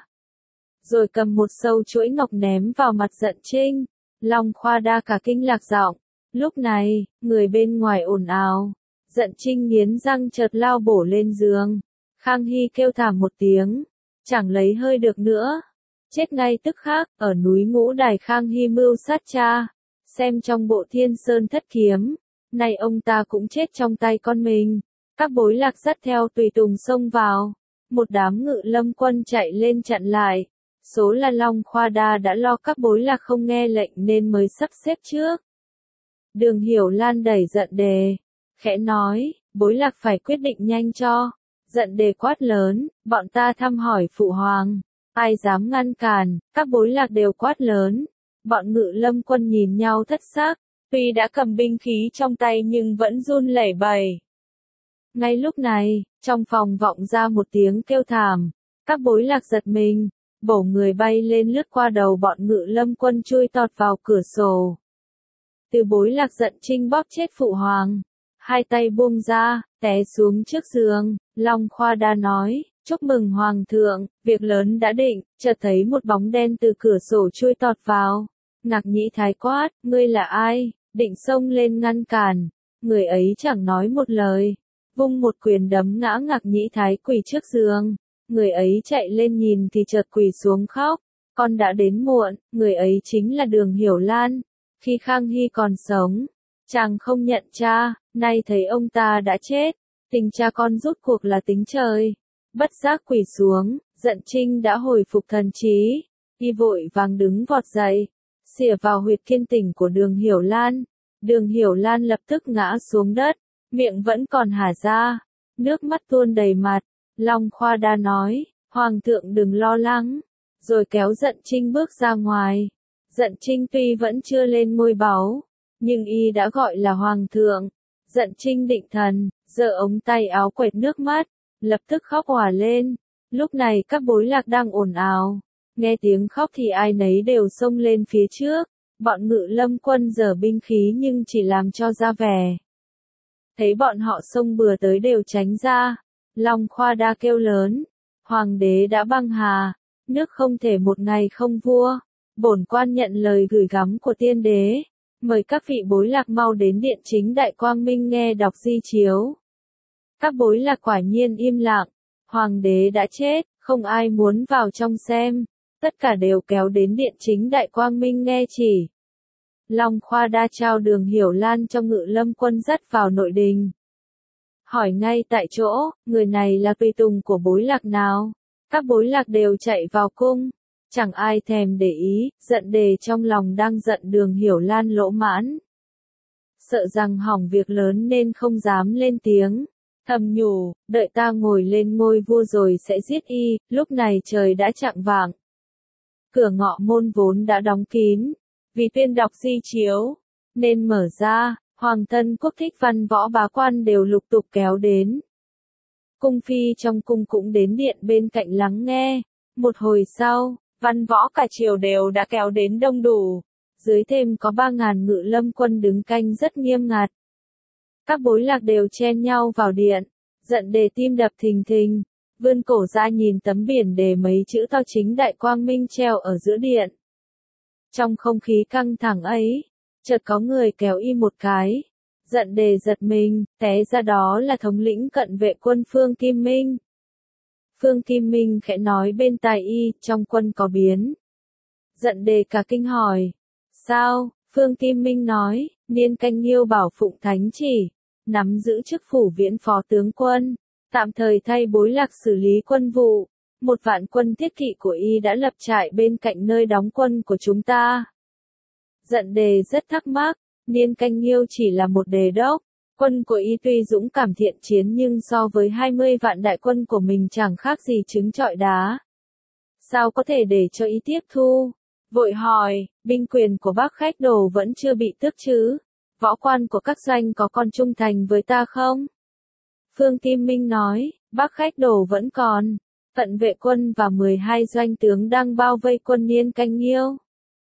Rồi cầm một sâu chuỗi ngọc ném vào mặt Dận Trinh. Long Khoa Đa cả kinh lạc giọng. Lúc này, người bên ngoài ồn ào. Dận Trinh nghiến răng chợt lao bổ lên giường. Khang Hy kêu thảm một tiếng. Chẳng lấy hơi được nữa. Chết ngay tức khắc, ở núi Ngũ Đài Khang Hy mưu sát cha. Xem trong bộ Thiên Sơn Thất Kiếm. Này ông ta cũng chết trong tay con mình. Các bối lạc dắt theo tùy tùng xông vào. Một đám Ngự Lâm quân chạy lên chặn lại. Số là Long Khoa Đa đã lo các bối lạc không nghe lệnh nên mới sắp xếp trước. Đường Hiểu Lan đẩy Giận Đề. Khẽ nói, bối lạc phải quyết định nhanh cho. Giận Đề quát lớn, bọn ta thăm hỏi phụ hoàng. Ai dám ngăn cản, các bối lạc đều quát lớn. Bọn Ngự Lâm quân nhìn nhau thất xác. Tuy đã cầm binh khí trong tay nhưng vẫn run lẩy bẩy. Ngay lúc này, trong phòng vọng ra một tiếng kêu thảm. Các bối lạc giật mình, bổ người bay lên lướt qua đầu bọn Ngự Lâm quân chui tọt vào cửa sổ. Từ bối lạc Dận Trinh bóp chết phụ hoàng. Hai tay buông ra, té xuống trước giường. Long Khoa Đa nói, chúc mừng hoàng thượng, việc lớn đã định. Chợt thấy một bóng đen từ cửa sổ chui tọt vào. Ngạc Nhĩ Thái quát, ngươi là ai? Định xông lên ngăn cản. Người ấy chẳng nói một lời. Vung một quyền đấm ngã Ngạc Nhĩ Thái quỳ trước giường. Người ấy chạy lên nhìn thì chợt quỳ xuống khóc. Con đã đến muộn, người ấy chính là Đường Hiểu Lan. Khi Khang Hy còn sống, chàng không nhận cha, nay thấy ông ta đã chết. Tình cha con rút cuộc là tính trời. Bất giác quỳ xuống, Dận Trinh đã hồi phục thần trí. Y vội vàng đứng vọt dậy. Xỉa vào huyệt kiên tỉnh của Đường Hiểu Lan. Đường Hiểu Lan lập tức ngã xuống đất, miệng vẫn còn hả ra, nước mắt tuôn đầy mặt. Long Khoa Đa nói, Hoàng thượng đừng lo lắng, rồi kéo Dận Trinh bước ra ngoài. Dận Trinh tuy vẫn chưa lên ngôi báu, nhưng y đã gọi là Hoàng thượng. Dận Trinh định thần, giơ ống tay áo quệt nước mắt, lập tức khóc òa lên. Lúc này các bối lạc đang ồn ào. Nghe tiếng khóc thì ai nấy đều xông lên phía trước. Bọn Ngự Lâm quân giở binh khí nhưng chỉ làm cho ra vẻ. Thấy bọn họ xông bừa tới đều tránh ra. Long Khoa Đa kêu lớn. Hoàng đế đã băng hà. Nước không thể một ngày không vua. Bổn quan nhận lời gửi gắm của tiên đế. Mời các vị bối lạc mau đến điện chính Đại Quang Minh nghe đọc di chiếu. Các bối lạc quả nhiên im lặng. Hoàng đế đã chết, không ai muốn vào trong xem. Tất cả đều kéo đến điện chính Đại Quang Minh nghe chỉ. Long Khoa Đa trao Đường Hiểu Lan cho Ngự Lâm quân dắt vào nội đình. Hỏi ngay tại chỗ, người này là tùy tùng của bối lạc nào? Các bối lạc đều chạy vào cung. Chẳng ai thèm để ý, Giận Đề trong lòng đang giận Đường Hiểu Lan lỗ mãn. Sợ rằng hỏng việc lớn nên không dám lên tiếng. Thầm nhủ, đợi ta ngồi lên ngôi vua rồi sẽ giết y. Lúc này trời đã chạng vạng. Cửa ngọ môn vốn đã đóng kín. Vì tuyên đọc di chiếu, nên mở ra. Hoàng thân quốc thích văn võ bá quan đều lục tục kéo đến. Cung phi trong cung cũng đến điện bên cạnh lắng nghe. Một hồi sau, văn võ cả triều đều đã kéo đến đông đủ, dưới thêm có ba ngàn ngự lâm quân đứng canh rất nghiêm ngặt. Các bối lạc đều chen nhau vào điện, giận đề tim đập thình thình, vươn cổ ra nhìn tấm biển đề mấy chữ to chính đại quang minh treo ở giữa điện. Trong không khí căng thẳng ấy, chợt có người kéo y một cái, giận đề giật mình, té ra đó là thống lĩnh cận vệ quân Phương Kim Minh. Phương Kim Minh khẽ nói bên tai y, trong quân có biến. Giận đề cả kinh hỏi, sao? Phương Kim Minh nói, Niên Canh Nghiêu bảo Phụng Thánh chỉ, nắm giữ chức phủ viễn phó tướng quân, tạm thời thay Bối Lạc xử lý quân vụ. Một vạn quân thiết kỵ của y đã lập trại bên cạnh nơi đóng quân của chúng ta. Giận đề rất thắc mắc, Niên Canh Nghiêu chỉ là một đề đốc, quân của y tuy dũng cảm thiện chiến nhưng so với hai mươi vạn đại quân của mình chẳng khác gì trứng trọi đá. Sao có thể để cho y tiếp thu? Vội hỏi, binh quyền của Bác Khách Đồ vẫn chưa bị tước chứ? Võ quan của các doanh có còn trung thành với ta không? Phương Kim Minh nói, Bác Khách Đồ vẫn còn. Cận vệ quân và mười hai doanh tướng đang bao vây quân Niên Canh Nghiêu.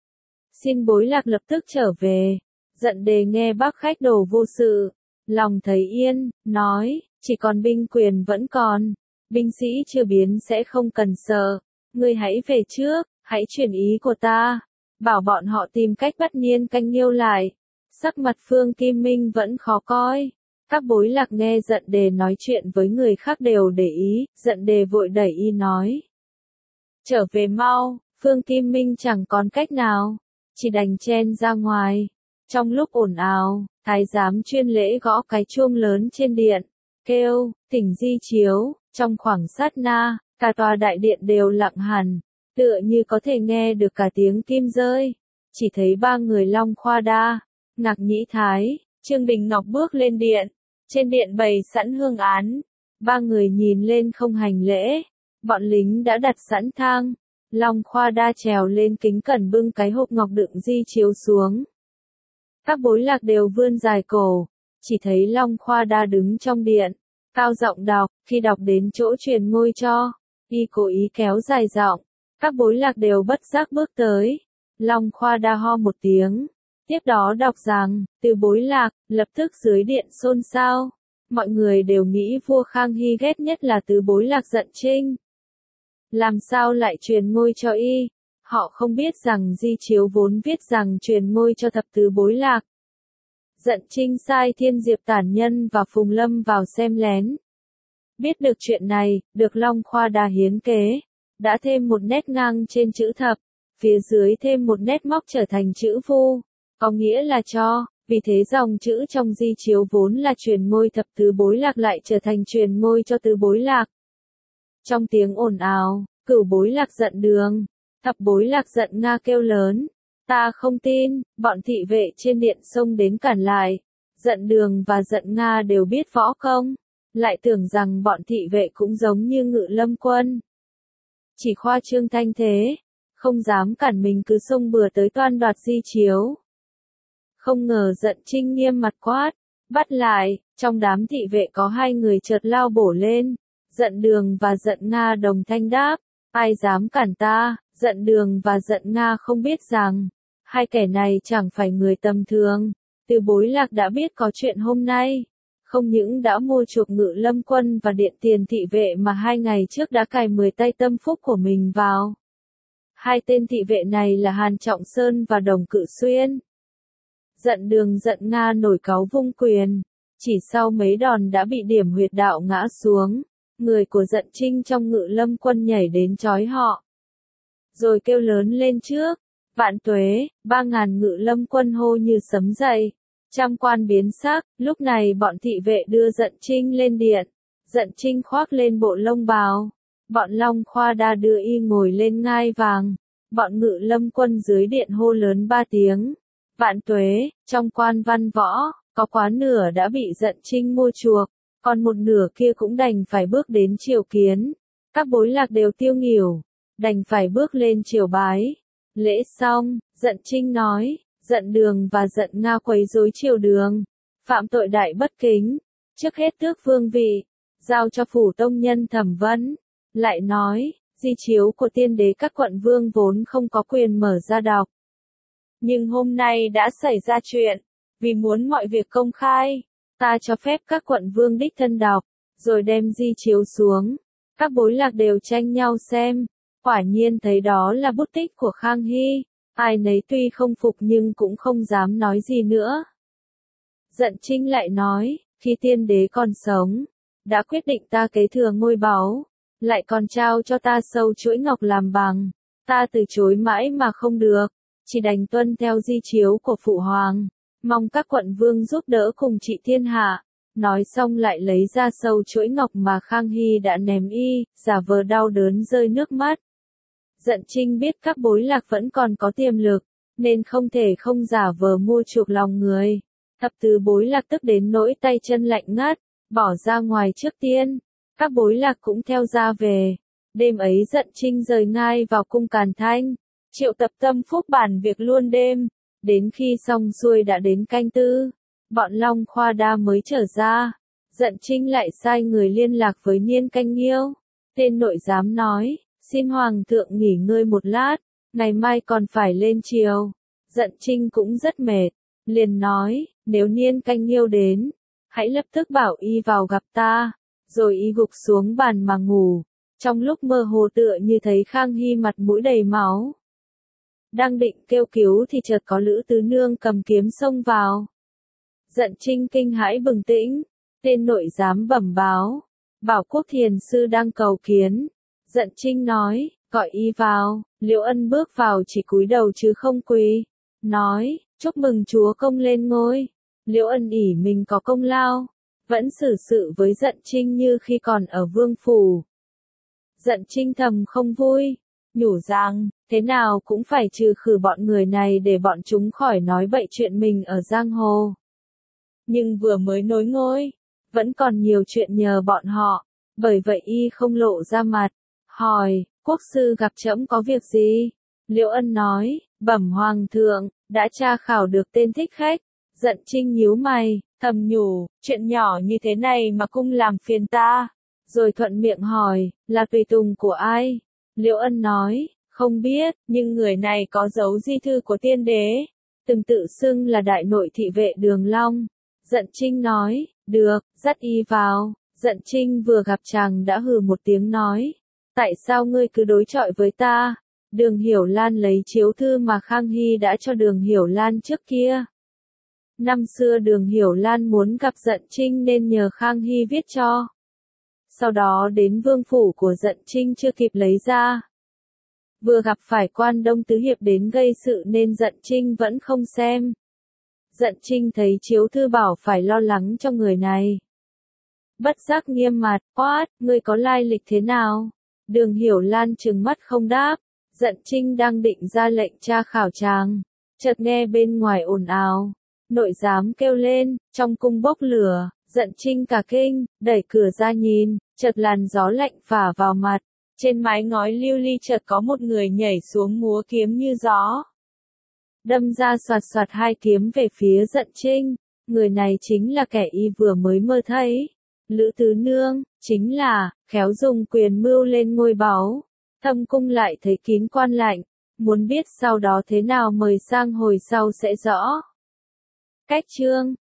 Xin Bối Lạc lập tức trở về. Giận đề nghe Bác Khách Đồ vô sự, lòng thấy yên, nói, chỉ còn binh quyền vẫn còn, binh sĩ chưa biến sẽ không cần sợ, ngươi hãy về trước, hãy truyền ý của ta, bảo bọn họ tìm cách bắt Niên Canh Nghiêu lại. Sắc mặt Phương Kim Minh vẫn khó coi. Các bối lạc nghe giận đề nói chuyện với người khác đều để ý, giận đề vội đẩy y nói. Trở về mau, Phương Kim Minh chẳng còn cách nào, chỉ đành chen ra ngoài. Trong lúc ồn ào, thái giám chuyên lễ gõ cái chuông lớn trên điện, kêu, tỉnh Di Chiếu, trong khoảng sát na, cả tòa đại điện đều lặng hẳn, tựa như có thể nghe được cả tiếng kim rơi. Chỉ thấy ba người Long Khoa Đa, Ngạc Nhĩ Thái, Trương Đình Ngọc bước lên điện. Trên điện bày sẵn hương án, ba người nhìn lên không hành lễ, bọn lính đã đặt sẵn thang, Long Khoa Đa trèo lên kính cẩn bưng cái hộp ngọc đựng di chiếu xuống. Các bối lạc đều vươn dài cổ, chỉ thấy Long Khoa Đa đứng trong điện, cao giọng đọc, khi đọc đến chỗ truyền ngôi cho, y cố ý kéo dài giọng, các bối lạc đều bất giác bước tới, Long Khoa Đa ho một tiếng. Tiếp đó đọc rằng, từ Bối Lạc, lập tức dưới điện xôn xao. Mọi người đều nghĩ vua Khang Hy ghét nhất là từ Bối Lạc giận Trinh. Làm sao lại truyền ngôi cho y? Họ không biết rằng di chiếu vốn viết rằng truyền ngôi cho thập tứ Bối Lạc. Giận Trinh sai Thiên Diệp Tản Nhân và Phùng Lâm vào xem lén. Biết được chuyện này, được Long Khoa Đa hiến kế, đã thêm một nét ngang trên chữ thập, phía dưới thêm một nét móc trở thành chữ vu. Có nghĩa là cho, vì thế dòng chữ trong di chiếu vốn là truyền ngôi thập tứ Bối Lạc lại trở thành truyền ngôi cho tứ Bối Lạc. Trong tiếng ồn ào, cửu Bối Lạc giận Đường, thập Bối Lạc giận Nga kêu lớn, ta không tin, bọn thị vệ trên điện xông đến cản lại, giận Đường và giận Nga đều biết võ công, lại tưởng rằng bọn thị vệ cũng giống như ngự lâm quân. Chỉ khoa trương thanh thế, không dám cản mình cứ xông bừa tới toan đoạt di chiếu. Không ngờ giận Trinh nghiêm mặt quát, bắt lại, trong đám thị vệ có hai người chợt lao bổ lên, giận Đường và giận Nga đồng thanh đáp, ai dám cản ta, giận Đường và giận Nga không biết rằng, hai kẻ này chẳng phải người tầm thường, từ Bối Lạc đã biết có chuyện hôm nay, không những đã mua chuộc ngự lâm quân và điện tiền thị vệ mà hai ngày trước đã cài mười tay tâm phúc của mình vào. Hai tên thị vệ này là Hàn Trọng Sơn và Đồng Cự Xuyên. Giận Đường giận Nga nổi cáu vung quyền, chỉ sau mấy đòn đã bị điểm huyệt đạo ngã xuống, người của giận Trinh trong ngự lâm quân nhảy đến trói họ. Rồi kêu lớn lên trước, vạn tuế, ba ngàn ngự lâm quân hô như sấm dậy, trăm quan biến sắc, lúc này bọn thị vệ đưa giận Trinh lên điện, giận Trinh khoác lên bộ lông bào, bọn Long Khoa Đa đưa y ngồi lên ngai vàng, bọn ngự lâm quân dưới điện hô lớn ba tiếng. Vạn tuế, trong quan văn võ, có quá nửa đã bị giận Trinh mua chuộc, còn một nửa kia cũng đành phải bước đến triều kiến. Các bối lạc đều tiêu nghỉu, đành phải bước lên triều bái. Lễ xong, giận Trinh nói, giận Đường và giận Nga quấy rối triều đường, phạm tội đại bất kính, trước hết tước vương vị, giao cho phủ tông nhân thẩm vấn. Lại nói, Di chiếu của tiên đế các quận vương vốn không có quyền mở ra đọc. Nhưng hôm nay đã xảy ra chuyện, vì muốn mọi việc công khai, ta cho phép các quận vương đích thân đọc, rồi đem di chiếu xuống. Các bối lạc đều tranh nhau xem, quả nhiên thấy đó là bút tích của Khang Hy, ai nấy tuy không phục nhưng cũng không dám nói gì nữa. Dận Trinh lại nói, khi tiên đế còn sống, đã quyết định ta kế thừa ngôi báu, lại còn trao cho ta sâu chuỗi ngọc làm bằng, ta từ chối mãi mà không được, chỉ đành tuân theo di chiếu của phụ hoàng, mong các quận vương giúp đỡ cùng trị thiên hạ. Nói xong lại lấy ra sâu chuỗi ngọc mà Khang Hy đã ném y, giả vờ đau đớn rơi nước mắt. Dận Trinh biết các bối lạc vẫn còn có tiềm lực, nên không thể không giả vờ mua chuộc lòng người. Thập tứ bối lạc tức đến nỗi tay chân lạnh ngắt, bỏ ra ngoài trước tiên. Các bối lạc cũng theo ra về. Đêm ấy Dận Trinh rời ngai vào cung Càn Thanh, triệu tập tâm phúc bàn việc luôn đêm. Đến khi xong xuôi đã đến canh tư, bọn Long Khoa Đa mới trở ra. Dận Trinh lại sai người liên lạc với Niên Canh Nghiêu. Tên nội giám nói, xin hoàng thượng nghỉ ngơi một lát, ngày mai còn phải lên triều. Dận Trinh cũng rất mệt, liền nói, nếu Niên Canh Nghiêu đến, hãy lập tức bảo y vào gặp ta. Rồi y gục xuống bàn mà ngủ. Trong lúc mơ hồ tựa như thấy Khang Hy mặt mũi đầy máu. Đang định kêu cứu thì chợt có Lữ Tứ Nương cầm kiếm xông vào. Dận Trinh kinh hãi bừng tỉnh, tên nội giám bẩm báo, bảo Quốc Thiền sư đang cầu kiến. Dận Trinh nói, gọi y vào. Liễu Ân bước vào chỉ cúi đầu chứ không quỳ, nói, chúc mừng chúa công lên ngôi. Liễu Ân ỷ mình có công lao, vẫn xử sự với Dận Trinh như khi còn ở vương phủ. Dận Trinh thầm không vui, nhủ rằng, thế nào cũng phải trừ khử bọn người này để bọn chúng khỏi nói bậy chuyện mình ở giang hồ. Nhưng vừa mới nối ngôi, vẫn còn nhiều chuyện nhờ bọn họ, bởi vậy y không lộ ra mặt, hỏi, quốc sư gặp trẫm có việc gì? Liễu Ân nói, bẩm hoàng thượng, đã tra khảo được tên thích khách. Dận Trinh nhíu mày, thầm nhủ, chuyện nhỏ như thế này mà cung làm phiền ta. Rồi thuận miệng hỏi, là tùy tùng của ai? Liễu Ân nói, không biết, nhưng người này có dấu di thư của tiên đế, từng tự xưng là đại nội thị vệ Đường Long. Dận Trinh nói, được, dắt y vào. Dận Trinh vừa gặp chàng đã hừ một tiếng nói, tại sao ngươi cứ đối chọi với ta? Đường Hiểu Lan lấy chiếu thư mà Khang Hy đã cho Đường Hiểu Lan trước kia. Năm xưa Đường Hiểu Lan muốn gặp Dận Trinh nên nhờ Khang Hy viết cho. Sau đó đến vương phủ của Dận Trinh chưa kịp lấy ra. Vừa gặp phải quan Đông Tứ Hiệp đến gây sự nên Dận Trinh vẫn không xem. Dận Trinh thấy chiếu thư bảo phải lo lắng cho người này. Bất giác nghiêm mặt, quát, ngươi có lai lịch thế nào? Đường Hiểu Lan trừng mắt không đáp. Dận Trinh đang định ra lệnh tra khảo chàng, chợt nghe bên ngoài ồn ào. Nội giám kêu lên, trong cung bốc lửa. Dận Trinh cả kinh, đẩy cửa ra nhìn, chợt làn gió lạnh phả vào mặt. Trên mái ngói lưu ly chợt có một người nhảy xuống múa kiếm như gió. Đâm ra soạt soạt hai kiếm về phía Dận Trinh. Người này chính là kẻ y vừa mới mơ thấy. Lữ Tứ Nương, chính là, khéo dùng quyền mưu lên ngôi báu. Thâm cung lại thấy kín quan lạnh. Muốn biết sau đó thế nào mời sang hồi sau sẽ rõ. Cách chương